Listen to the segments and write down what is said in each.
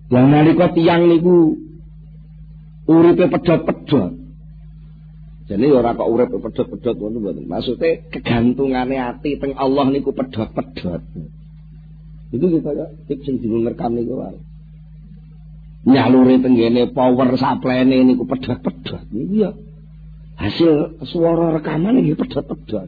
Yang nalika tiyang niku uripe pedhot-pedhot. Jadi ora kok urip pedhot-pedhot ngono mboten. Maksude kegantungane ati teng Allah niku pedhot-pedhot. Itu kaya tip sing direkam niku wae. Nyalure tenggene power supply-ne niku pedhot-pedhot. Niku ya hasil suara rekaman iki pedhot-pedhot.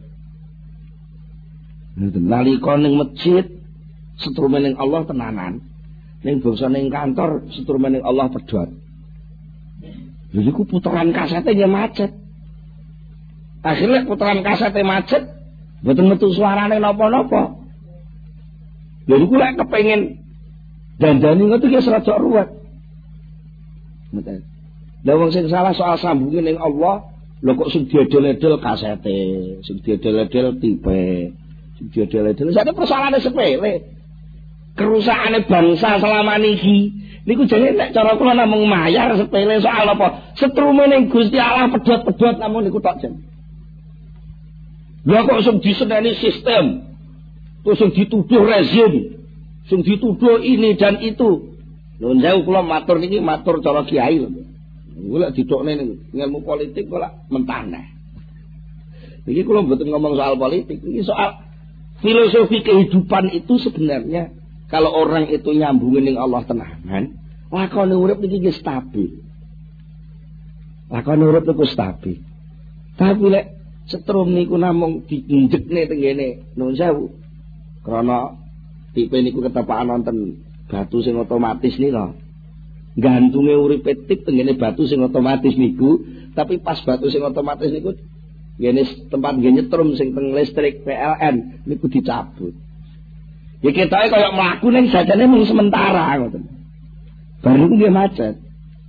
Nalika ning masjid setrumen ning Allah tenanan. Ning bangsa ning kantor setrumen ning Allah pedhot. Lha iku puteran kasete ya macet. Akhirnya puteran kasete macet, mboten metu suarane napa-napa. Lha iku lek kepengin dandani ngono iki rada ruwet. Mboten. Lah wong sing salah soal sambunge ning Allah, lho kok sing diedel-edel kasete, sing diedel-edel tipe, sing diedel-edel. Sak persoalane sepele. Kerusakane bangsa selama niki niku jane nek cara kula namung mayar sepele soal apa? Setrume ning Gusti Allah pedhot-pedhot namun niku tok jen. Lha kok sing diseneni sistem, terus sing dituduh rezim, sing dituduh ini dan itu. Lho njau kula matur niki matur cara kiai lho. Kula didokne ning ilmu politik kula mentah neh. Iki kula mboten ngomong soal politik, iki soal filosofi kehidupan itu sebenarnya kalau orang itu nyambungin dengan Allah tenanan, lakone urip niki stabil. Lakone urip niku stabil. Tapi lek setrum niku namung diinjekne tenggene nuwun sewu. Krana tipe niku ketepaan wonten batu sing otomatis nika. Gantunge uripe tip tenggene batu sing otomatis niku, tapi pas batu sing otomatis niku ngene tempat nggih nyetrum sing teng listrik PLN niku dicabut. Ya ketoke kaya mlaku ning jajane mung sementara ngoten. Bar niku nggih macet.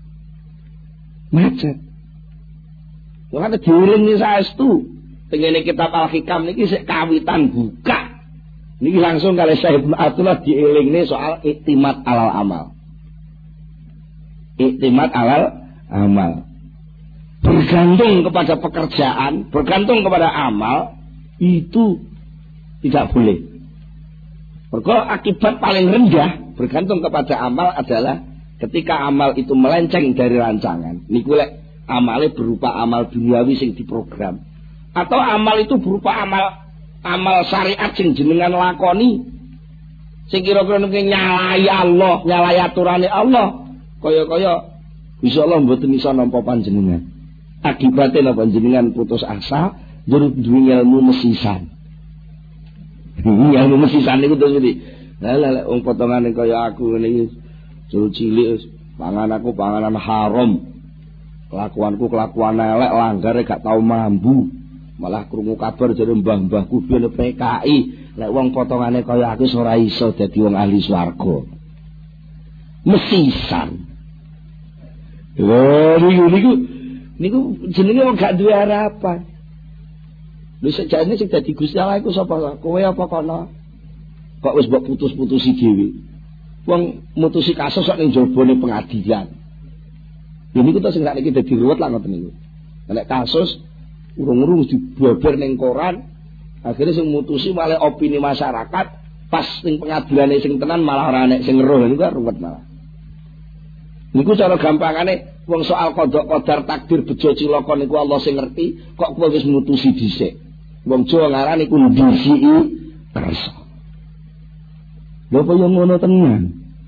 Macet. Wong ate diulingi saestu tengene kitab Al-Hikam niki sik kawitan buka. Niki langsung kalih Syekh Ibnu Athaillah dielingne soal iktimat alal amal. Iktimat alal amal. Bergantung kepada pekerjaan, bergantung kepada amal itu tidak boleh. Mergo akibat paling rendah bergantung kepada amal adalah ketika amal itu melenceng dari rancangan. Niku lek amale berupa amal duniawi sing diprogram atau amal itu berupa amal syariat sing jenengan lakoni sing kira-kira nyalai Allah, nyalai aturane Allah. Kaya-kaya insyaallah mboten iso nampa panjenengan. Akibate napa panjenengan putus asa, njur duwe ilmu mesisan. Ilmu mesisan niku terus iki. Lah wong potongane kaya aku ngene iki jero cilik pangananku panganan haram. Kelakuanku kelakuan elek, langgare gak tau mambu. Malah krungu kabar jare mbah-mbahku biyen PKI, lek wong potongane kaya aku ora iso dadi wong ahli swarga. Mesisan. Lho niku jenenge wong gak duwe harapan. Lho sejane sing dadi Gusti Allah iku sapa? Kowe apa kono? Kok wis mbok putus-putusi dhewe. Wong mutusi kasus kok ning jabane pengadilan. Lha niku to sing sak niki dadi ruwet lah ngoten niku. Nek kasus urung-urung dibabar ning koran, akhirnya sing mutusi malah opini masyarakat, pas ning pengadilane sing tenan malah ora nek sing ngeruh niku ruwet malah. Niku cara gampangane wong soal kodok kodar takdir bejo cilaka niku Allah sing ngerti, kok kowe wis mutusi dhisik. Wong Jawa ngarani iku ndhisiki kersa. Lha kaya ngono tenan.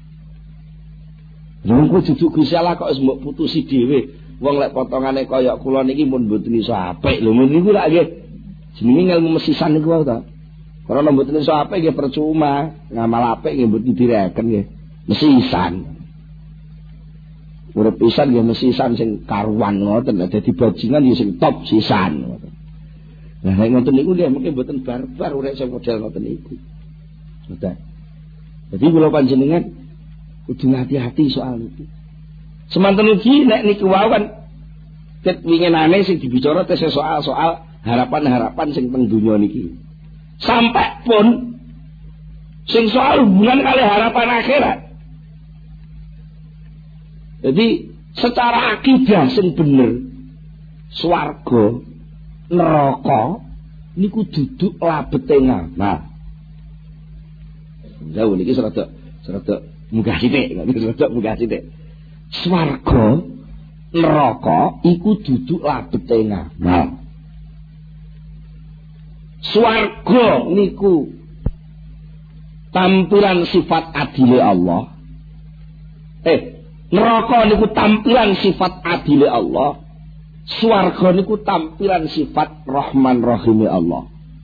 Lha kok duduk Gusti Allah kok wis mbok putusi dhewe. Wong lek potongane kaya kula niki mun mboten iso apik. Lho niku lak nggih jenenge ilmu mesisan niku wae to. Karena mboten iso apik nggih percuma, ngamal apik nggih mboten direken nggih. Mesisan. Urip pisan nggih mesisan sing karuan ngoten, dadi bajingan ya sing top sisan ngoten. Lah nek ngoten niku nggih mungkin mboten barbar urip sing model ngoten niku. Sudah. Jadi kula panjenengan kudu hati-hati soal itu. Semanten ugi nek niku wae kan ket winginane sing dibicara tes soal-soal harapan-harapan sing teng donya niki. Sampai pun sing soal hubungan kali harapan akhirat. Jadi secara akidah sing bener swarga, neraka niku duduk labete ngamal. Jauh niki serada Munggah sithik, rodok munggah sithik. Swarga neraka iku duduk labete ngamal. Swarga niku tampilan sifat adile Allah. Neraka niku tampilan sifat adile Allah. Swarga niku tampilan sifat Rahman Rahime Allah.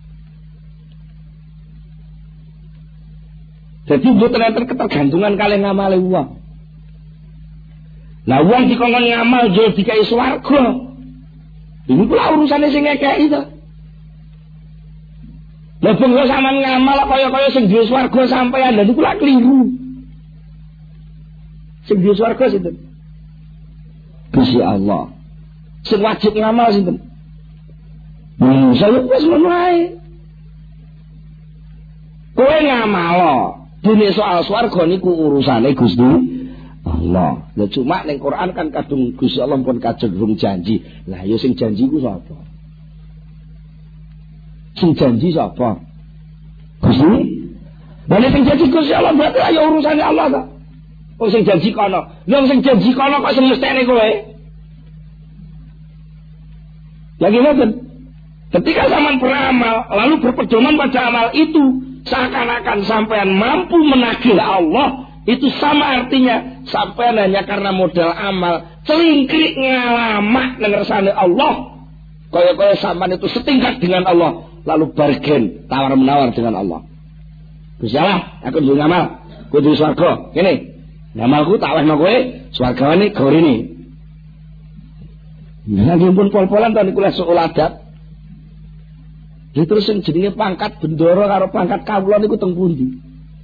Jadi mboten enten ketergantungan kalih ngamale wong. Lah wong dikongkon ngamal yo dikai swarga. Ini pula urusane sing ngekeki to. Lah bangsa sampean ngamal kaya-kaya sing duwe swarga sampeyan lha niku lak kliru. Sing duwe swarga sinten? Gusti Allah. Sing wajib ngamal sinten? Saya wis ngono ae. Kowe ngamal dene soal swarga niku urusane Gusti Allah. Lah cuma ning Quran kan kadung Gusti Allah pun kajeng janji. Lah ya sing janji ku sapa? Sing janji sapa? Gusti. Lah sing janji Gusti Allah berarti ayo urusane Allah ta. Oh sing janji kono. Lah sing janji kono kok semestene kowe? Lagi ngoten. Ketika zaman beramal lalu berpedoman pada amal itu seakan-akan sampean mampu menagih Allah, itu sama artinya sampean hanya karena modal amal celingkrik ngalamak ngersane Allah. Kaya-kaya sampean itu setingkat dengan Allah, lalu bargain tawar-menawar dengan Allah. Gusti Allah, aku duwe ngamal, kudu swarga. Kene. Ngamalku tak wehno kowe, swargane gorene. Nah, pun pol-polan ta niku lek adat. Terus sing jenenge pangkat bendoro karo pangkat kawula niku teng pundi?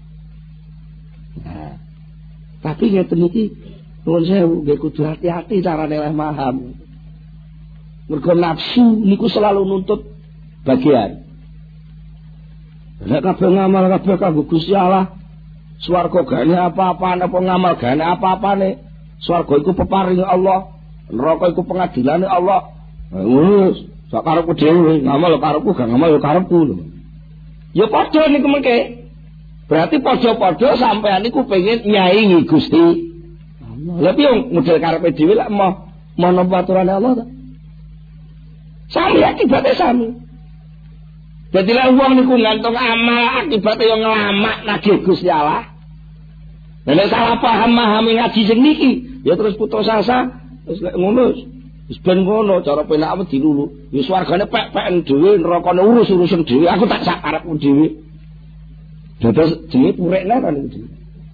Nah, tapi ngeten iki nuwun sewu nggih kudu hati-hati carane leh paham. Mergo nafsu niku selalu nuntut bagian. Nek kabeh ngamal kabeh kanggo Gusti Allah, swarga gane apa-apane apa ngamal gane apa-apane. Swarga iku peparing Allah, neraka iku pengadilane Allah. Wis sak karepku dhewe, ngamal karepku gak ngamal karepku lho. Ya padha niku mengke. Berarti padha-padha sampean niku pengin nyaingi Gusti Allah. Lah piye model karepe dhewe lek mau nampa aturane Allah ta? Sami akibate sami. Dadi lek wong niku ngantung amal akibate yo nglamak nagih Gusti Allah. Nek salah paham memahami ngaji sing niki, ya terus putus asa, terus lek ngono wis ben ngono cara penakmu dilulu. Wis wargane pek-peken dhewe, nerakane urus-urusan dhewe, aku tak sak karepku dhewe. Dados jenenge purekna kan niku.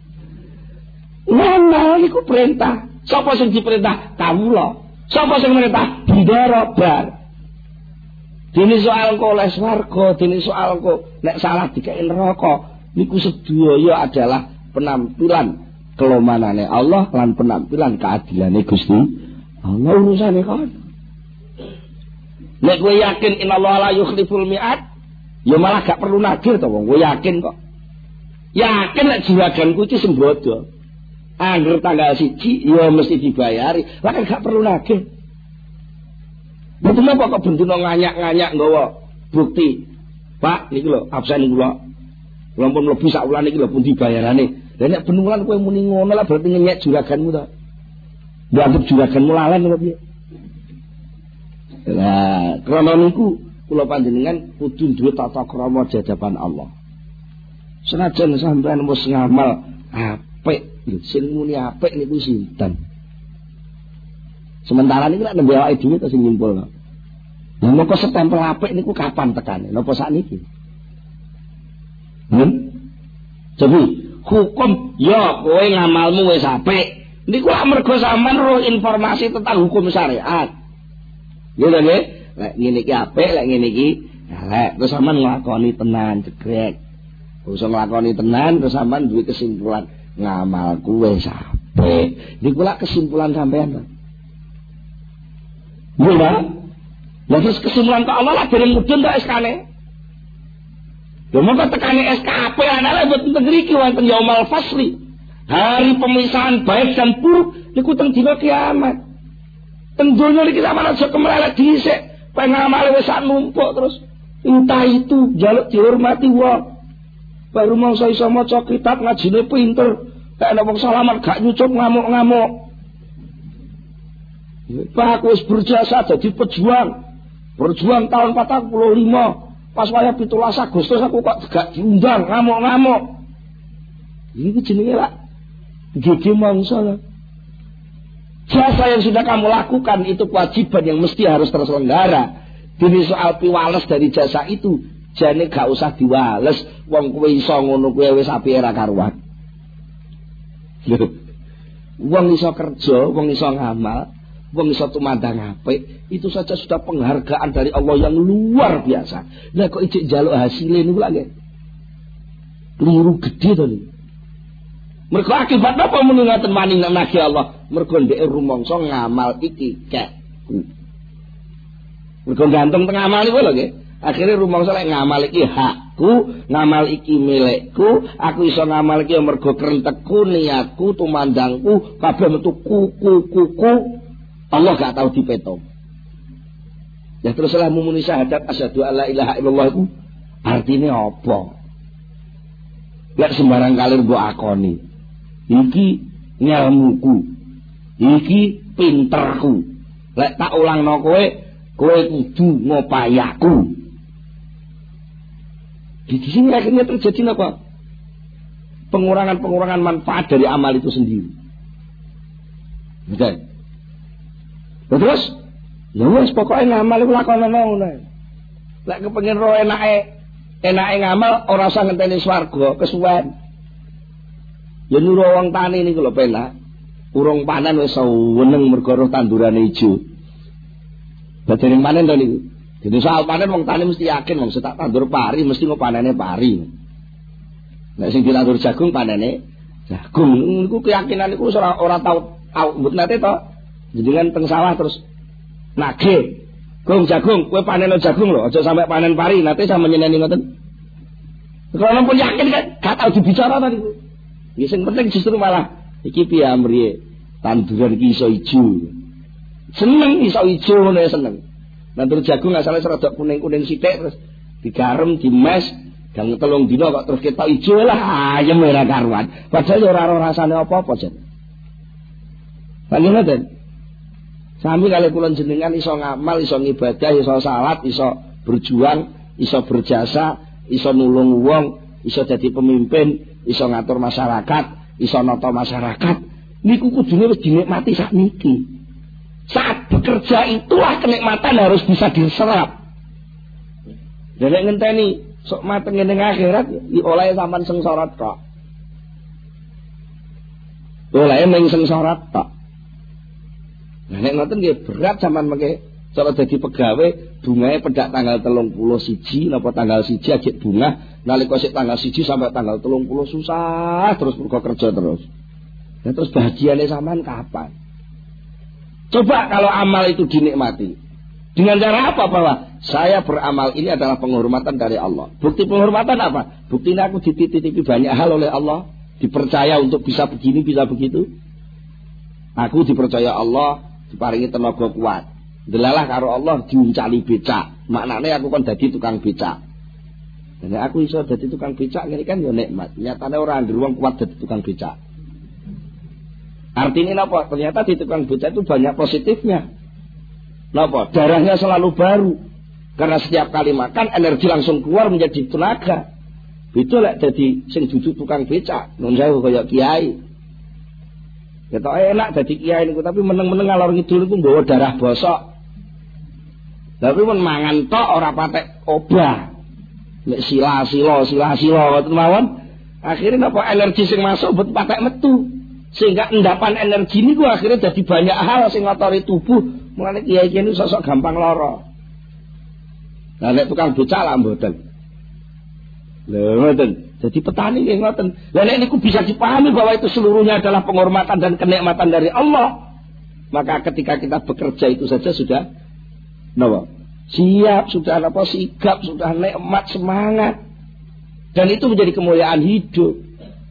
Ngamal niku perintah. Sapa sing diperintah? Kawula. Sapa sing merintah? Bendara bar. Dene soal kok oleh swarga, dene soal kok nek salah dikek neraka, niku sedaya adalah penampilan kelomanane Allah lan penampilan keadilane Gusti Allah urusane kan. Nek kowe yakin innallaha la yukhliful mi'ad, ya malah gak perlu nagih to wong. Kowe yakin kok. Yakin nek juraganku iki sembodo. Angger tanggal 1 ya mesti dibayari. Lah kan gak perlu nagih. Betul apa kok bendina nganyak-nganyak nggawa bukti. Pak, niki lho absen kula. Kula pun mlebu sak wulan iki lho pun dibayarane. Lah nek ben wulan kowe muni ngono lah berarti ngenyek juraganmu to. Dianggap juraganmu lalen apa piye? Lah, krana niku kula panjenengan kudu duwe tata krama jadapan Allah. Senajan sampean wis ngamal apik, sing muni apik niku sinten? Sementara niku nek nembe awake dhewe to sing nyimpulno. Lah moko stempel apik niku kapan tekane? Napa sakniki? Jadi hukum ya kowe ngamalmu wis apik. Niku lak mergo sampean roh informasi tentang hukum syariat. Ya lho nggih, lek ngene iki apik, lek ngene iki elek, terus sampean nglakoni tenan cegrek. Usah nglakoni tenan terus sampean duwe kesimpulan ngamalku wis apik. Niku lak kesimpulan sampean to. Ya, lah terus kesimpulan kok Allah lah dereng mudhun to SK-ne. Lha mongko tekane SKP ana lek mboten mriki wonten yaumul fasli. Hari pemisahan baik dan buruk niku teng dina kiamat. Teng donya iki sampeyan aja kemlelet dhisik, pengamale wis sak numpuk terus entah itu njaluk dihormati wong. Baru mangsa iso maca kitab ngajine pinter, Nek wong salaman gak nyucup ngamuk-ngamuk. Pak aku wis berjasa dadi pejuang. Berjuang tahun 45. Pas wayah 17 Agustus aku kok gak diundang ngamuk-ngamuk. Iki jenenge lah gege mangsa lah. Jasa yang sudah kamu lakukan itu kewajiban yang mesti harus terselenggara. Dene soal piwales dari jasa itu, jane gak usah diwales. Wong kowe iso ngono kuwi wis apike ra karuan. Wong iso kerja, wong iso ngamal, wong iso tumandang apik, itu saja sudah penghargaan dari Allah yang luar biasa. Lah kok ijek njaluk hasilé niku lho. Keliru gede to niku. Mergo akibat apa mun ngoten wani nagih Allah? Mergo ndeke rumangsa ngamal iki kekku. Mergo gantung teng amal iku lho nggih. Akhire rumangsa lek ngamal iki hakku, ngamal iki milikku, aku iso ngamal iki mergo krentekku, niatku, tumandangku, kabeh metu kuku. Allah gak tahu dipeto. Ya terus lah mumuni syahadat asyhadu alla ilaha illallah iku artine apa? Lek sembarang kali mbok akoni. Iki ngilmuku, iki pinterku. Lek tak ulangno kowe kudu ngopayaku. Di sini akhirnya terjadi apa? Pengurangan manfaat dari amal itu sendiri. Betul. Terus, ya wis pokoke ngamal iku lakonono ngono. Lek kepengin ro enake ngamal ora usah ngenteni swarga kesuwen. Ya nuru wong tani niku lho penak. Urung panen wis weneng mergo roh tandurane ijo. Badhe panen to niku. Jadi soal panen wong tani mesti yakin wong setak tandur pari mesti ngopanene pari. Nek sing ditandur jagung panene jagung. Niku keyakinan niku ora tau mbut nate to. Jenengan teng sawah terus nagih. Gong jagung, kowe panen jagung lho, aja sampai panen pari, nate sampe nyeneni ngoten. Kalau pun yakin kan gak tau dibicara tadi. Yang penting justru malah iki piye amriye tanduran iki iso ijo. Seneng iso ijo ngono ya seneng. Nandur jagung asale serodok kuning-kuning sithik terus digarem, dimes, gang 3 dina kok terus ketok ijo lah ayem ora karuan. Padahal ora rasane apa-apa jan. Panjenengan sami kali kula jenengan iso ngamal, iso ngibadah, iso salat, iso berjuang, iso berjasa, iso nulung wong, iso dadi pemimpin, iso ngatur masyarakat, iso nata masyarakat, niku kudune wis dinikmati sakniki. Saat bekerja itulah kenikmatan harus bisa diserap. Dan nek ngenteni sok mateng ning akhirat oleh sampean sengsara tok. Oleh ning sengsara tok. Nah nek ngoten nggih berat sampean mengke cara dadi pegawe bungae pedak tanggal 31 napa tanggal 1 ajek bunga nalika sik tanggal 1 sampai tanggal 30 susah terus mergo kerja terus. Dan terus bahagiane sampean kapan? Coba kalau amal itu dinikmati. Dengan cara apa bahwa saya beramal ini adalah penghormatan dari Allah. Bukti penghormatan apa? Buktinya aku dititipi banyak hal oleh Allah, dipercaya untuk bisa begini, bisa begitu. Aku dipercaya Allah, diparingi tenaga kuat. Delalah karo Allah diuncali becak. Maknane aku kan dadi tukang becak. Dan aku iso dadi tukang becak ngene kan ya nikmat. Nyatane ora anggere wong kuat dadi tukang becak. Artinya apa? Ternyata di tukang becak itu banyak positifnya. Napa? Darahnya selalu baru. Karena setiap kali makan energi langsung keluar menjadi tenaga. Itu lek dadi sing duduk tukang becak, nun saya kaya kiai. Ya tok enak dadi kiai niku tapi meneng-meneng ngalor ngidul niku nggawa darah bosok. Tapi men mangan tok ora patek obah. Nek sila-sila ngoten mawon, akhirnya napa energi sing masuk bet patek metu. Sehingga endapan energi niku akhirnya jadi banyak hal sing ngotori tubuh. Mulane kiai-kiai niku sosok gampang lara. Lah nek tukang becak lah mboten. Lha ngoten. Jadi petani nggih ngoten. Lah nek niku bisa dipahami bahwa itu seluruhnya adalah penghormatan dan kenikmatan dari Allah. Maka ketika kita bekerja itu saja sudah napa? Siap, sudah apa sigap, sudah nikmat, semangat. Dan itu menjadi kemuliaan hidup.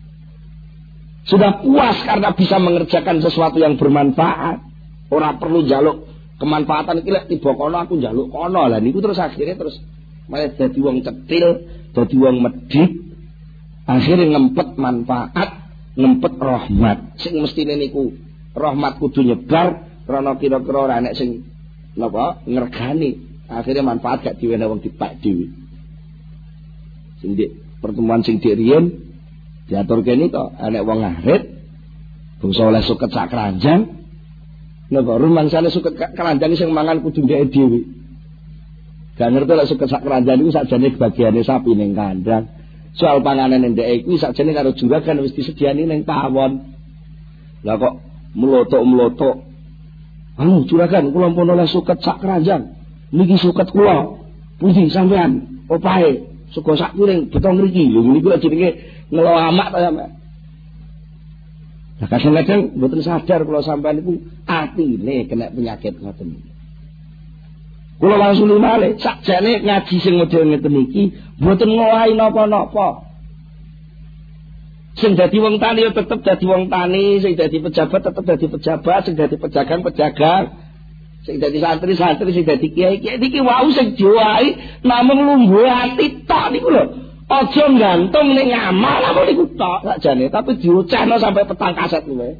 Sudah puas karena bisa mengerjakan sesuatu yang bermanfaat. Orang perlu jaluk kemanfaatan iki lek tiba kono aku njaluk kono. Lah niku terus akhirnya terus malah dadi wong cetil, dadi wong medhit, akhirnya ngempet manfaat, ngempet rahmat. Sing mestine niku rahmat kudu nyebar krana kira-kira ora enek sing napa ngregani. Akhire manfaat gak diwene wong dipak dhewe. Sing pertemuan sing dik riyen diaturke niko enek wong ngarit bangsa oleh suket sak keranjang. Napa rumangsane suket keranjang sing mangan kudu dhek dhewe. Gak ngerti lek suket sak keranjang iku sakjane bagiane sapi ning kandang. Soal panganan ndek iku sakjane karo juragan wis disediani ning pawon. Lah kok mlotok-mlotok. Anu juragan kula pun oleh suket sak keranjang. Niki suket kula. Pundi sampean? Opahe sego sak piring beto ngriki. Lho niku lek jenenge ngelo amak ta sampean. Lah kadang-kadang mboten sadar kula sampean niku atine kena penyakit ngoten. Kula wangsuli malih sakjane ngaji sing model ngeten iki mboten ngowahi napa-napa. Sing dadi wong tani ya tetep dadi wong tani, sing dadi pejabat tetep dadi pejabat, sing dadi pedagang, sing dadi santri, sing dadi kiai iki wau sing diwahi namung lungguh ati tok niku lho. Aja gantung ning ngamal apa niku tok sakjane, tapi diucapno sampai petang kaset kuwi.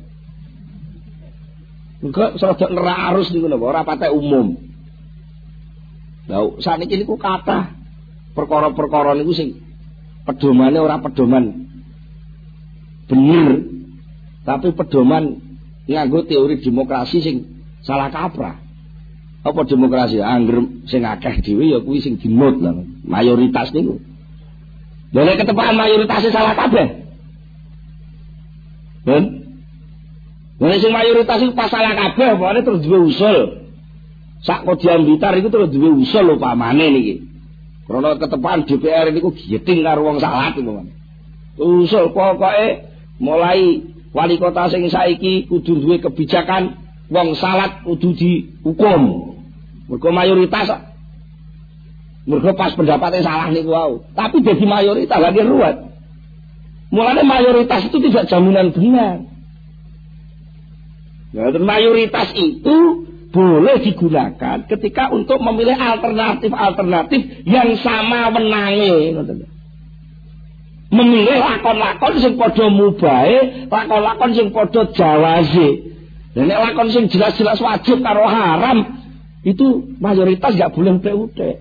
Engko serodok nerak arus niku lho, ora patek umum. Lah saniki niku kathah perkara-perkara niku sing pedomane ora pedoman bener, tapi pedoman nganggo teori demokrasi sing salah kaprah. Apa demokrasi? Angger sing akeh dhewe ya kuwi sing dinut lho, mayoritas niku. Lha nek ketepaan mayoritas salah kabeh. Ben? Nek sing mayoritas iku pas salah kabeh, pokoknya terus duwe usul. Sak Kodian Blitar iku terus duwe usul upamane niki. Karena ketepaan DPR niku giting karo wong salah upamane. Usul pokoke mulai wali kota sing saiki kudu duwe kebijakan wong salat kudu dihukum. Mergo mayoritas mergo pas pendapatnya salah niku wau. Tapi jadi mayoritas lagi ruwet. Mulane mayoritas itu tidak jaminan benar. Nah, mayoritas itu boleh digunakan ketika untuk memilih alternatif-alternatif yang sama wenange. Memilih lakon-lakon sing padha mubahe, lakon-lakon sing padha jawaze. Lah nek lakon sing jelas-jelas wajib karo haram, itu mayoritas gak boleh utek-utek.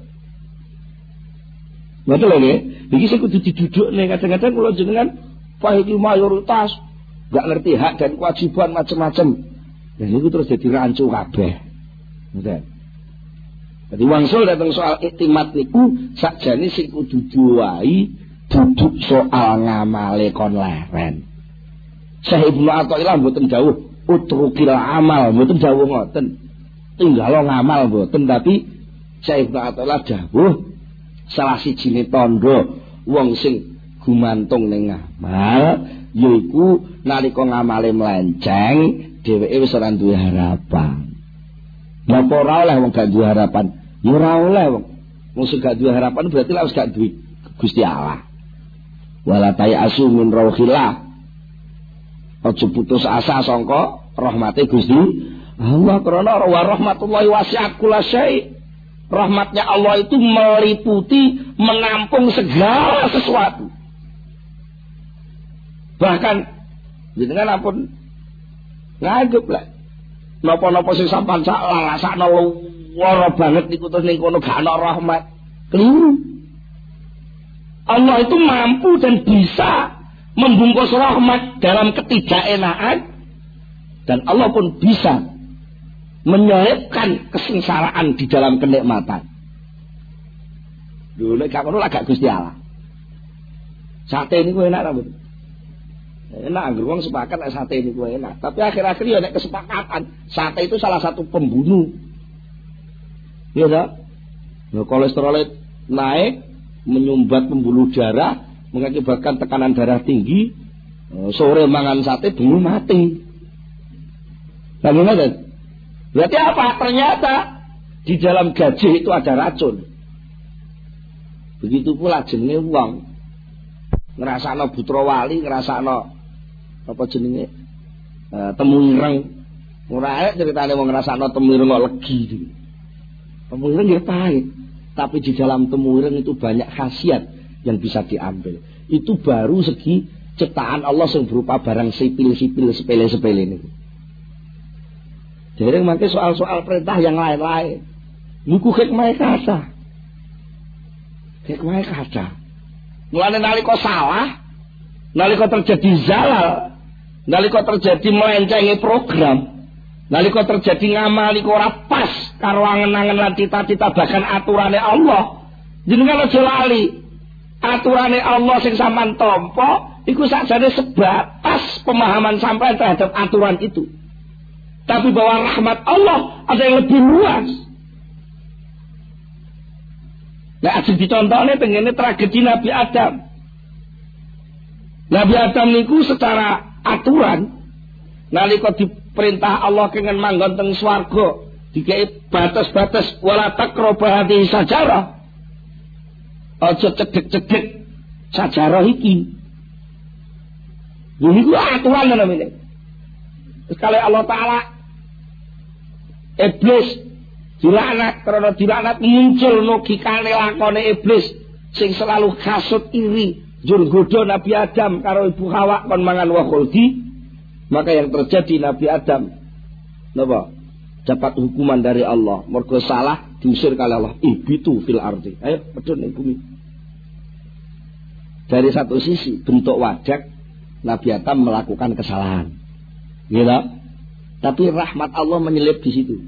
Betul lho nggih. Iki sing kudu didudukne kadang-kadang kula jenengan wah iki mayoritas gak ngerti hak dan kewajiban macam-macam. Dan itu terus jadi rancu kabeh. Ngoten. Jadi wangsul datang soal iktimat niku sakjane sing kudu diwahi duduk soal ngamale kon leren. Syekh Ibnu Athaillah mboten dawuh utrukil amal, mboten dawuh ngoten. Tinggalo ngamal mboten, tapi Syekh Ibnu Athaillah dawuh salah sijine tandha wong sing gumantung ning ngamal yaiku nalika ngamale melenceng dheweke wis ora duwe harapan. Napa ora oleh wong gak duwe harapan? Ya ora oleh wong. Wong sing gak duwe harapan berarti lek wis gak duwe Gusti Allah. Wala ta'asu min rauhillah. Aja putus asa sangka rahmate Gusti Allah karena wa rahmatullahi wasi'at kullasyai. Rahmatnya Allah itu meliputi, menampung segala sesuatu. Bahkan jenengan ampun ngagep lah. Napa-napa sing sampean sak lalasakno lara banget niku terus ning kono gak ana rahmat. Keliru. Allah itu mampu dan bisa membungkus rahmat dalam ketidakenaan, dan Allah pun bisa menyelipkan kesengsaraan di dalam kenikmatan. Lho nek gak ngono lagak Gusti Allah. Sate niku enak ta, Bu? Enak anggere wong sepakat nek sate niku enak, tapi akhir-akhir ya nek kesepakatan, sate itu salah satu pembunuh. Iya ta? Nah, kolesterol naik, menyumbat pembuluh darah, mengakibatkan tekanan darah tinggi, sore mangan sate bengi mati. Bagaimana? Berarti apa? Ternyata di dalam gajah itu ada racun. Begitu pula jenenge wong ngrasakno Putra Wali, ngrasakno apa jenenge temu ireng. Ora ae ceritane wong ngrasakno temu ireng kok legi iki. Temu ireng ya pahit, tapi di dalam temu ireng itu banyak khasiat yang bisa diambil. Itu baru segi ciptaan Allah yang berupa barang sipil-sipil sepele-sepele ini. Jadi mangke soal-soal perintah yang lain-lain. Niku hikmah kata. Hikmah kata. Mulane nalika salah, nalika terjadi zalal, nalika terjadi melencengi program, nalika terjadi ngamali ora pas karo angen-angen lan cita-cita bahkan aturane Allah. Jenengan aja lali. Aturane Allah sing sampean tampa iku sakjane sebatas pemahaman sampean terhadap aturan itu. Tapi bahwa rahmat Allah ada yang lebih luas. Nah, ajeng dicontohne tengene tragedi Nabi Adam. Nabi Adam niku secara aturan nalika diperintah Allah kenging manggon teng swarga, dikai batas-batas wala taqrabu hadhihi sajarah. Aja cedhek-cedhek sajarah iki. Niku aturan namanya. Terus kalau Allah Ta'ala Iblis dilaknat, karena dilaknat muncul logikane lakone iblis sing selalu kasut iri jur godho Nabi Adam karo Ibu Hawa kon mangan wa khuldi. Maka yang terjadi Nabi Adam napa dapat hukuman dari Allah mergo salah diusir kali Allah ibitu fil ardi. Ayo medhun ning bumi. Dari satu sisi bentuk wajak Nabi Adam melakukan kesalahan, gitu. Tapi rahmat Allah menyelip di situ.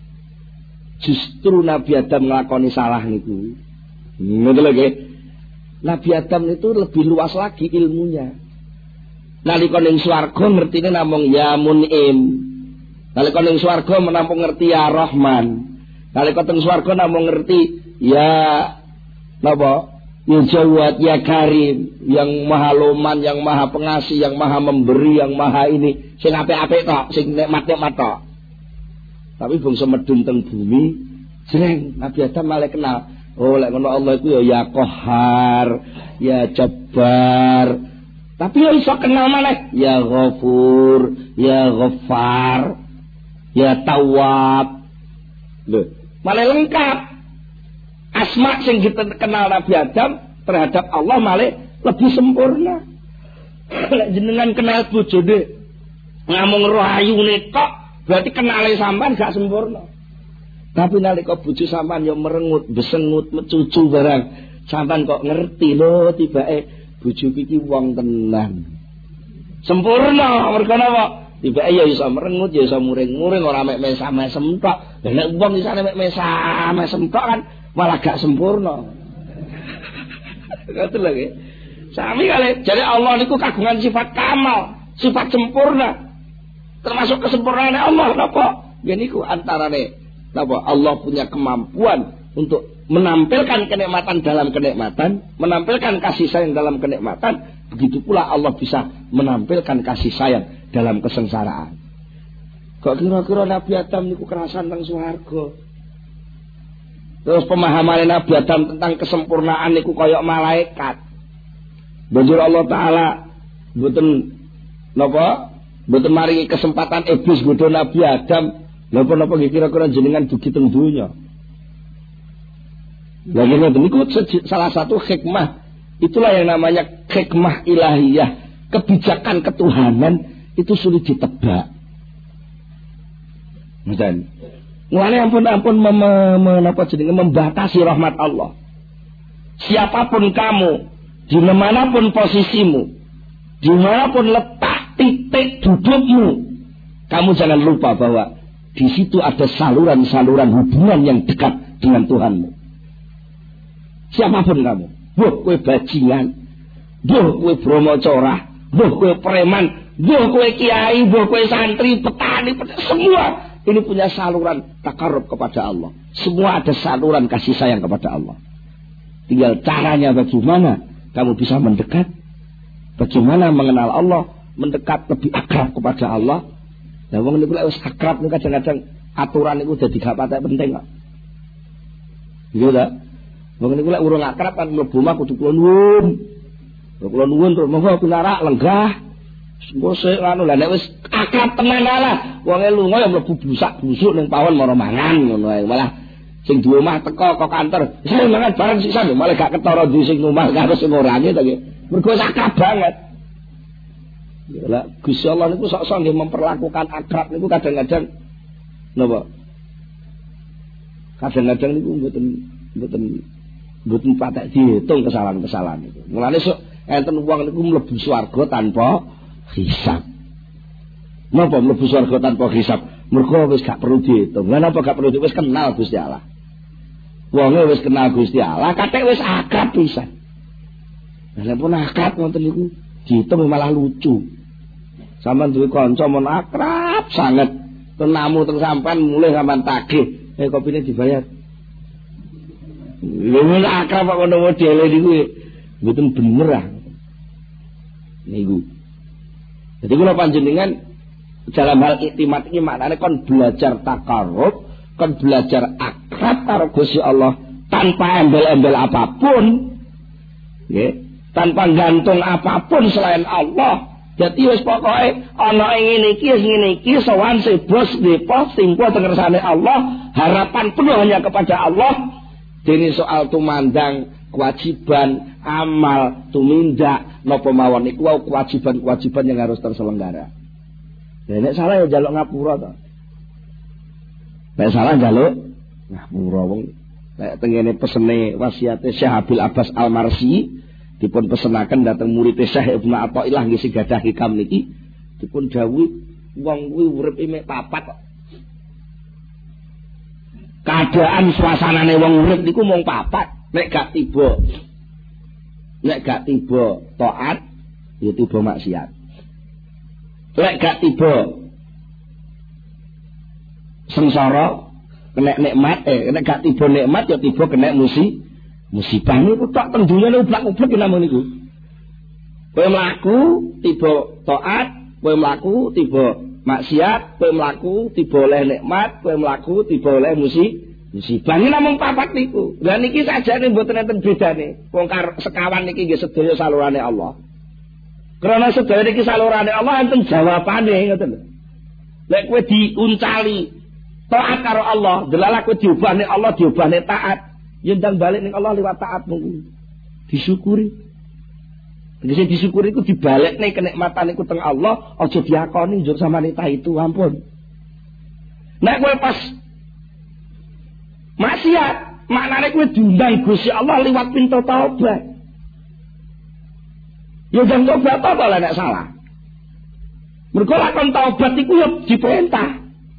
Justru Nabi Adam nglakoni salah niku. Ngoten lho. Nabi Adam itu lebih luas lagi ilmunya. Nalika ning swarga ngertine namung ya Mun'im. Nalika ning swarga namung ngerti ya Rahman. Nalika teng swarga namung ngerti ya napa? Ya Jawad, ya Karim, yang maha loman, yang maha pengasih, yang maha memberi, yang maha ini, sing apik-apik tok, sing nikmat-nikmat tok. Tapi bangsa medun teng bumi, jreng Nabi Adam malah kenal. Oh, lek ngono Allah iku ya Qahar, ya Jabbar. Tapi ya iso kenal maneh, ya Ghafur, ya Ghaffar, ya Tawwab. Lho, malah lengkap. Asma sing dikenal Nabi Adam terhadap Allah malah lebih sempurna. Lek jenengan kenal bojone ngamung rahayune tok, berarti kenale sampean gak sempurna. Tapi nalika bojo sampean yo merengut, besengut, mecucu barang, sampean kok ngerti lho tibake bojo iki wong tenan. Sempurna mergo napa? Tibake ya iso merengut, ya iso muring-muring, ora mek mesam-mesem tok. Lah nek wong isane mek mesam-mesem tok kan malah gak sempurna. Ngoten lho nggih. Sami kali jadi Allah niku kagungan sifat kamal, sifat sempurna. Termasuk kesempurnaan Allah napa? Nggih niku antarane napa? Allah punya kemampuan untuk menampilkan kenikmatan dalam kenikmatan, menampilkan kasih sayang dalam kenikmatan. Begitu pula Allah bisa menampilkan kasih sayang dalam kesengsaraan. Kok kira-kira Nabi Adam niku kerasan nang swarga? Terus pemahaman Nabi Adam tentang kesempurnaan niku kaya malaikat. Banjur Allah Ta'ala mboten napa? Mboten maringi kesempatan iblis godho Nabi Adam. Napa-napa kira-kira jenengan dugi teng donya. Lah niku salah satu hikmah. Itulah yang namanya hikmah ilahiyah. Kebijakan ketuhanan itu sulit ditebak. Misalnya mulane ampun menapa jenenge membatasi rahmat Allah. Siapapun kamu, di manapun posisimu, dimanapun letak titik dudukmu, kamu jangan lupa bahwa di situ ada saluran-saluran hubungan yang dekat dengan Tuhanmu. Siapapun kamu, boh kowe bajingan, boh kowe brahmacora, boh kowe preman, boh kowe kiai, boh kowe santri, petani, semua ini punya saluran takarrub kepada Allah. Semua ada saluran kasih sayang kepada Allah. Tinggal caranya bagaimana kamu bisa mendekat, bagaimana mengenal Allah, mendekat lebih akrab kepada Allah. Nah, wong niku lek wis akrab niku kadang-kadang aturan niku dadi gak patek penting kok. Iya ta? Wong niku lek urung akrab kan mlebu omah kudu kula nuwun. Kula nuwun terus monggo pinarak lenggah. Mbosek anu lah nek wis akrab tenan lah wonge lunga ya mlebu busak-busuk ning pawon mara mangan ngono ae. Malah sing di omah teko kok kantor, saya mangan bareng sisan malah gak ketara di sing omah karo sing orane to nggih. Mergo akrab banget. Lah Gusti Allah niku sok-sok nggih memperlakukan akrab niku kadang-kadang napa? Kadang-kadang niku mboten patek dihitung kesalahan-kesalahan itu. Mulane sok enten wong niku mlebu swarga tanpa hisab. Napa mlebu swarga tanpa hisab? Mergo wis gak perlu dihitung. Lah napa gak perlu wis kenal Gusti Allah. Wonge wis kenal Gusti Allah, kathek wis akrab pisan. Lah pun akrab ngoten niku dihitung malah lucu. Sampeyan duwe kanca mon akrab sanget, tenamu teng sampean mulih sampean tagih, kopine dibayar. Lha akrab kok ngono modele niku mboten bener ah. Niku. Jadi kula panjenengan dalam hal iktimat iki maknane kon belajar takarrub, kon belajar akrab karo Gusti Allah tanpa embel-embel apapun. Nggih. Tanpa gantung apapun selain Allah. Jadi wis pokoke ana ing ngene iki sowan sebos depo timpo tengersane Allah, harapan penuh hanya kepada Allah. Dene soal tumandang, kewajiban, amal, tumindak napa mawon iku kewajiban-kewajiban yang harus terselenggara. Nek salah ya njaluk ngapura to. Nek salah njaluk ngapura wong nek tengene pesene wasiate Syekh Abil Abbas Al-Marsi dipun pesenaken dhateng murid Syekh Ibnu Athaillah nggih sing gadah hikam niki dipun dawuhi wong kuwi urip mek papat kok. Keadaan suasanane wong urip niku mung papat. Nek gak tiba taat ya tiba maksiat. Nek gak tiba sengsara kena nikmat nek gak tiba nikmat ya tiba kena musibah niku tok teng dunyane ublak-ublek namung niku. Kowe mlaku tiba taat, kowe mlaku tiba maksiat, kowe mlaku tiba oleh nikmat, kowe mlaku tiba oleh musibah. Ini namung papat niku. Lah niki sajane mboten enten bedane. Wong sekawan niki nggih sedaya salurane Allah. Karena sedaya niki salurane Allah enten jawabane ngoten lho. Lek kowe diuncali taat karo Allah, delalah kowe diubahne Allah, diubahne taat. Yen ndang balik ning Allah liwat taatmu disyukuri. Tegese disyukuri iku dibalekne kenikmatan iku teng Allah, aja diakoni njur samane ta itu ampun. Nek kowe pas maksiat, maknane kowe diundang Gusti Allah liwat pintu taubat. Ya jang tobat apa lah nek salah. Mergo lakon taubat iku ya diperintah.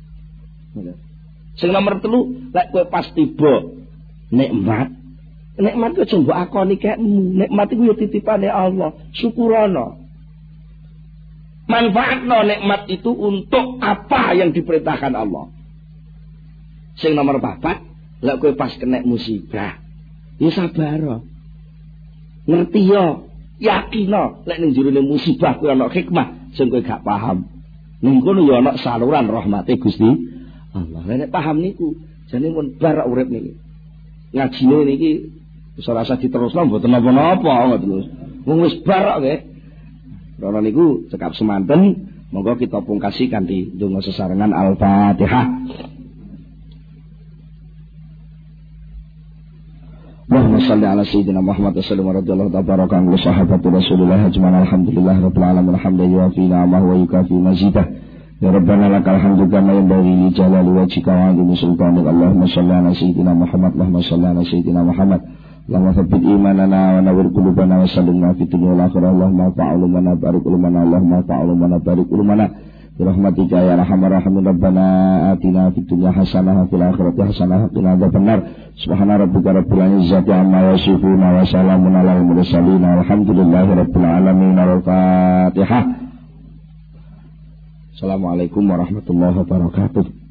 Sing nomor 3, lek kowe pas tiba nikmat ku coba akoni kekmu. Nikmat iku ya titipane Allah. Syukurana. Manfaatno nikmat itu untuk apa yang diperintahkan Allah. Sing nomor 4, lek kowe pas kena musibah, ya sabar. Ngerti yo, yakino lek ning jerone musibah kuwi ana hikmah sing kowe gak paham. Ning kono ya ana saluran rahmate Gusti Allah. Nek paham niku, jane mun bar urip niki. Ngajine niki wis ora usah diterusno mboten napa-napa ngoten lho. Wong wis bar nggih. Rono niku cekap semanten, monggo kita pungkasi kanthi donga sesarengan Al-Fatihah. Allahumma shalli ala sayyidina Muhammad sallallahu alaihi wa sallam wa sahabati Rasulullah ajma'in alhamdulillah rabbil alamin hamdan yuwafi ni'amahu wa yukafi mazidah. Ya Rabbana lakal hamdu kama yanbaghi li jalali wajhika wa 'azimi sultanik. Allahumma shalli ala sayyidina Muhammad, Allahumma shalli ala sayyidina Muhammad. Allahumma thabbit imanana wa nawwir qulubana wa sallimna fid dunya wal akhirah. Allahumma fa'alumana barik ulumana, Allahumma fa'alumana barik ulumana. Birahmatika ya arhamar rahimin. Rabbana atina fid dunya hasanah wa fil akhirati hasanah wa qina adzabannar. Subhana rabbika rabbil izzati amma yasifun wa salamun alal mursalin walhamdulillahi rabbil alamin. Al-Fatihah. Assalamualaikum warahmatullahi wabarakatuh.